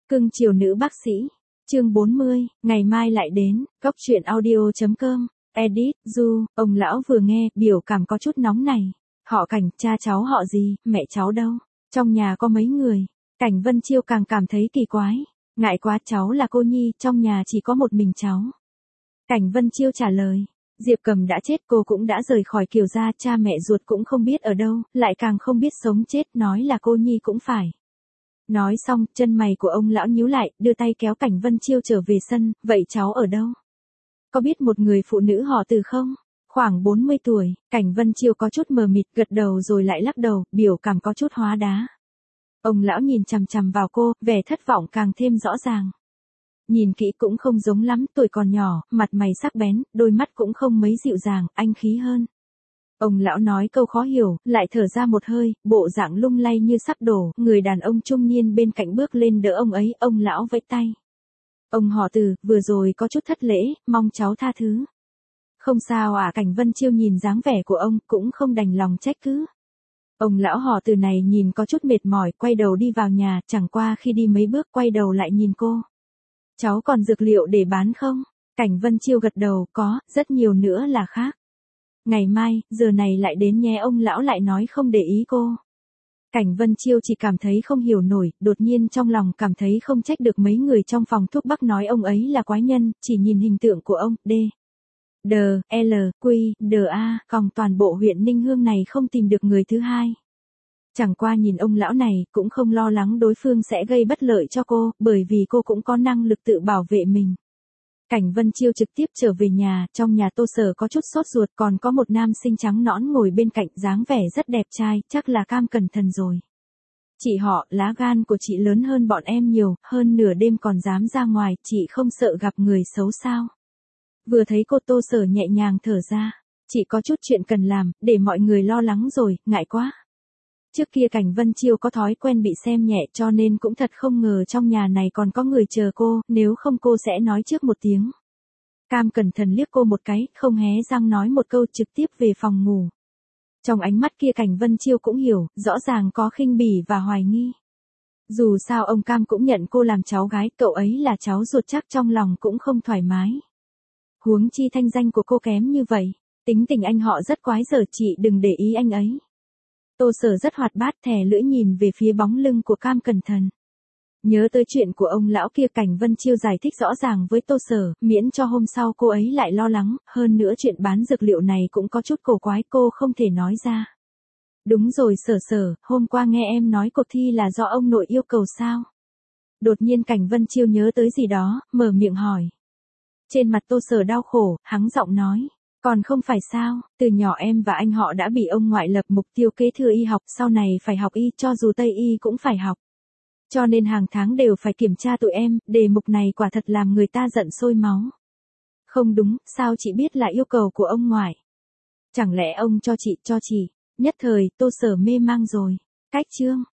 Cưng chiều nữ bác sĩ. Chương 40, ngày mai lại đến. Góc truyện audio.com. Edit, Du, ông lão vừa nghe, biểu cảm có chút nóng này. Họ Cảnh, cha cháu họ gì, mẹ cháu đâu? Trong nhà có mấy người? Cảnh Vân Chiêu càng cảm thấy kỳ quái. Ngại quá, cháu là cô nhi, trong nhà chỉ có một mình cháu. Cảnh Vân Chiêu trả lời. Diệp Cầm đã chết, cô cũng đã rời khỏi Kiều gia, cha mẹ ruột cũng không biết ở đâu, lại càng không biết sống chết, nói là cô nhi cũng phải. Nói xong, chân mày của ông lão nhíu lại, đưa tay kéo Cảnh Vân Chiêu trở về sân, vậy cháu ở đâu? Có biết một người phụ nữ họ Từ không? Khoảng 40 tuổi, Cảnh Vân Chiêu có chút mờ mịt, gật đầu rồi lại lắc đầu, biểu cảm có chút hóa đá. Ông lão nhìn chằm chằm vào cô, vẻ thất vọng càng thêm rõ ràng. Nhìn kỹ cũng không giống lắm, tuổi còn nhỏ, mặt mày sắc bén, đôi mắt cũng không mấy dịu dàng, anh khí hơn. Ông lão nói câu khó hiểu, lại thở ra một hơi, bộ dạng lung lay như sắp đổ, người đàn ông trung niên bên cạnh bước lên đỡ ông ấy, ông lão vẫy tay. Ông họ Từ, vừa rồi có chút thất lễ, mong cháu tha thứ. Không sao à, Cảnh Vân Chiêu nhìn dáng vẻ của ông, cũng không đành lòng trách cứ. Ông lão họ Từ này nhìn có chút mệt mỏi, quay đầu đi vào nhà, chẳng qua khi đi mấy bước quay đầu lại nhìn cô. Cháu còn dược liệu để bán không? Cảnh Vân Chiêu gật đầu, có, rất nhiều nữa là khác. Ngày mai, giờ này lại đến nhé, ông lão lại nói không để ý cô. Cảnh Vân Chiêu chỉ cảm thấy không hiểu nổi, đột nhiên trong lòng cảm thấy không trách được mấy người trong phòng thuốc bắc nói ông ấy là quái nhân, chỉ nhìn hình tượng của ông, còng toàn bộ huyện Ninh Hương này không tìm được người thứ hai. Chẳng qua nhìn ông lão này, cũng không lo lắng đối phương sẽ gây bất lợi cho cô, bởi vì cô cũng có năng lực tự bảo vệ mình. Cảnh Vân Chiêu trực tiếp trở về nhà, trong nhà Tô Sở có chút sốt ruột, còn có một nam sinh trắng nõn ngồi bên cạnh, dáng vẻ rất đẹp trai, chắc là Cam Cẩn Thận rồi. Chị họ, lá gan của chị lớn hơn bọn em nhiều, hơn nửa đêm còn dám ra ngoài, chị không sợ gặp người xấu sao? Vừa thấy cô, Tô Sở nhẹ nhàng thở ra, chị có chút chuyện cần làm, để mọi người lo lắng rồi, ngại quá. Trước kia Cảnh Vân Chiêu có thói quen bị xem nhẹ, cho nên cũng thật không ngờ trong nhà này còn có người chờ cô, nếu không cô sẽ nói trước một tiếng. Cam Cẩn Thận liếc cô một cái, không hé răng nói một câu, trực tiếp về phòng ngủ. Trong ánh mắt kia Cảnh Vân Chiêu cũng hiểu, rõ ràng có khinh bỉ và hoài nghi. Dù sao ông Cam cũng nhận cô làm cháu gái, cậu ấy là cháu ruột, chắc trong lòng cũng không thoải mái. Huống chi thanh danh của cô kém như vậy, tính tình anh họ rất quái dở, chị đừng để ý anh ấy. Tô Sở rất hoạt bát, thè lưỡi nhìn về phía bóng lưng của Cam Cẩn Thận. Nhớ tới chuyện của ông lão kia, Cảnh Vân Chiêu giải thích rõ ràng với Tô Sở, miễn cho hôm sau cô ấy lại lo lắng, hơn nữa chuyện bán dược liệu này cũng có chút cổ quái, cô không thể nói ra. Đúng rồi Sở, hôm qua nghe em nói cuộc thi là do ông nội yêu cầu sao? Đột nhiên Cảnh Vân Chiêu nhớ tới gì đó, mở miệng hỏi. Trên mặt Tô Sở đau khổ, hắng giọng nói. Còn không phải sao, từ nhỏ em và anh họ đã bị ông ngoại lập mục tiêu kế thừa y học, sau này phải học y, cho dù Tây y cũng phải học. Cho nên hàng tháng đều phải kiểm tra tụi em, đề mục này quả thật làm người ta giận sôi máu. Không đúng, sao chị biết là yêu cầu của ông ngoại? Chẳng lẽ ông cho chị? Nhất thời, Tô Sở mê mang rồi. Cách chương.